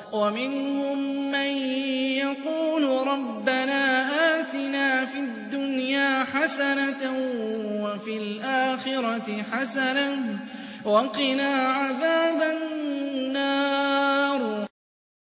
وَمِنْهُم مَّن يَقُولُ رَبَّنَا آتِنَا فِي الدُّنْيَا حَسَنَةً وَفِي الْآخِرَةِ حَسَنَةً وَقِنَا عَذَابَ النَّارِ